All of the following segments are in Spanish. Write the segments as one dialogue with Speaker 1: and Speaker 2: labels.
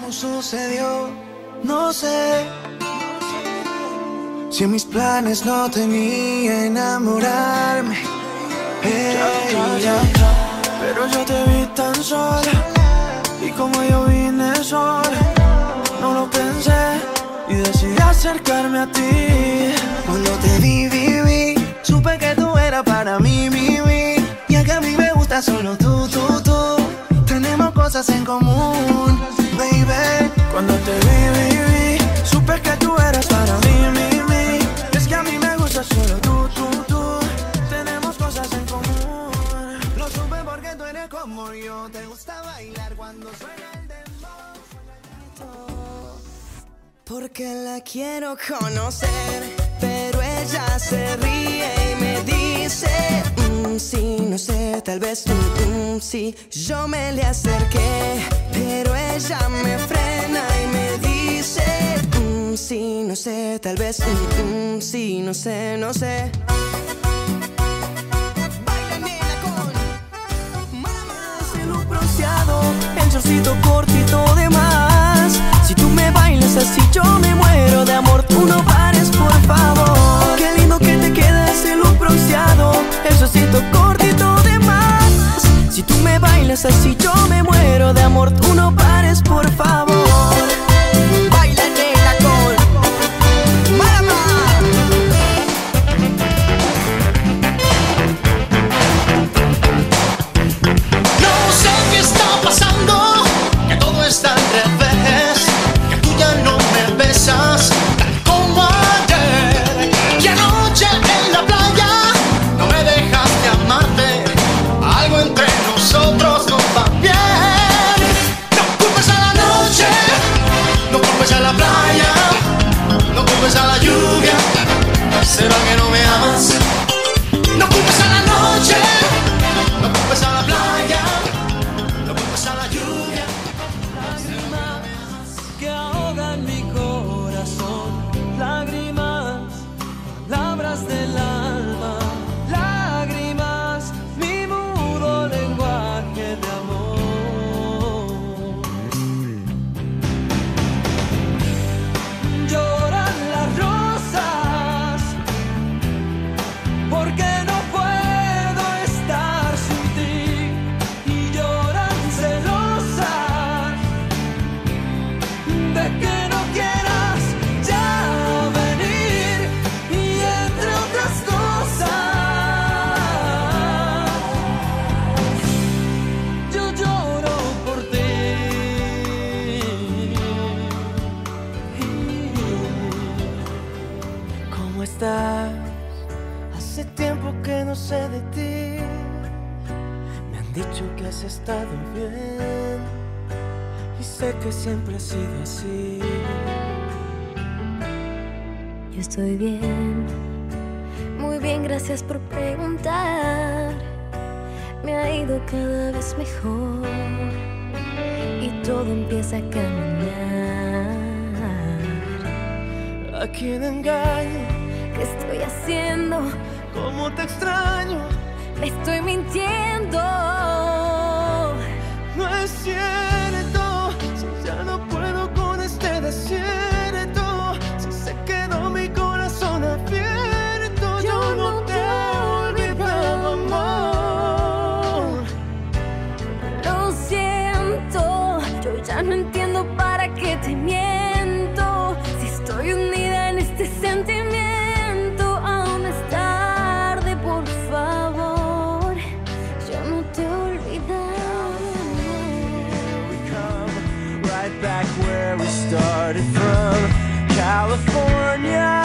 Speaker 1: ¿Cómo sucedió? No sé. Si en mis planes no tenía enamorarme.
Speaker 2: Pero yo te vi tan sola, y como yo vine sola, no lo pensé y decidí acercarme a ti.
Speaker 1: Cuando te vi, supe que tú eras para mí, y es que a mí me gusta solo tú. Tenemos cosas en común, baby.
Speaker 2: Cuando te vi, supe que tú eras para mí, y es que a mí me gusta solo tú. Tenemos cosas en común.
Speaker 1: Lo supe porque tú eres como yo. Te gusta bailar cuando suena el dembow.
Speaker 3: Porque la quiero conocer, pero ella se ríe y me dice sí, no sé, tal vez sí. Yo me le acerqué, pero ella me frena y me dice sí, no sé, tal vez sí, no sé, no sé. Baila nena con Marama. Bronceado, el shortcito cortito de más. Si tú me bailas así yo me muero de amor. Tú no pares, por favor. Qué lindo que te queda ese look bronceado, el shortcito cortito de más. Si tú me bailas así yo me muero de amor. Tú no pares, por favor. Baila nena con Marama.
Speaker 4: No sé qué está pasando, que todo está al revés, que tú ya no me besas tal como ayer. Y anoche en la playa no me dejaste amarte, algo entre nosotros no va bien. No culpes a la noche, no culpes a la playa, no culpes a la lluvia. ¿Será que no me amas? No culpes a la noche, no culpes a la playa, no culpes a la lluvia.
Speaker 2: Lágrimas que ahogan mi corazón, lágrimas, palabras del alma, lágrimas, mi mudo lenguaje de amor. Lloran las rosas porque no puedo estar sin ti, y lloran celosas de que no quieras ya venir, y entre otras cosas yo lloro por ti. ¿Cómo estás? Hace tiempo que no sé de ti. Me han dicho que has estado bien, y sé que siempre ha sido así.
Speaker 5: Yo estoy bien, muy bien, gracias por preguntar. Me ha ido cada vez mejor y todo empieza a caminar.
Speaker 2: ¿A quién engaño?
Speaker 5: ¿Qué estoy haciendo?
Speaker 2: ¿Cómo te extraño?
Speaker 5: Me estoy mintiendo.
Speaker 2: No es cierto, si ya no puedo con este desierto, si se quedó mi corazón abierto, yo no te he olvidado, amor.
Speaker 5: Lo siento, yo ya no entiendo para qué te miento. Si estoy unida en este sentimiento, aún es tarde, por favor. Yo no te he olvidado.
Speaker 2: We come right back where we started from, California.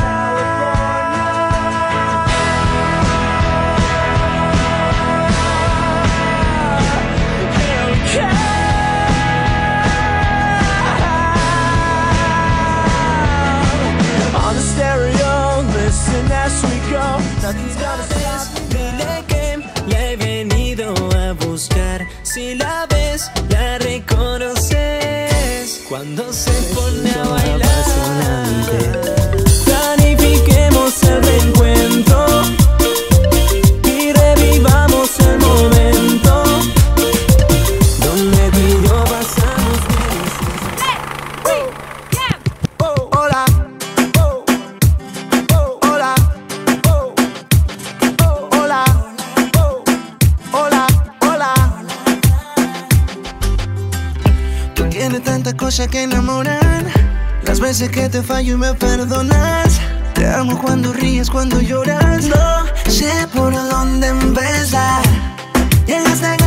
Speaker 2: On the stereo, listen as we go. Nothing's gonna stop.
Speaker 3: Dile que la he venido a buscar. Si la ves, la reconoces cuando se pone a bailar.
Speaker 1: Tiene tantas cosas que enamoran. Las veces que te fallo y me perdonas. Te amo cuando ríes, cuando lloras. No sé por dónde empezar. Llegaste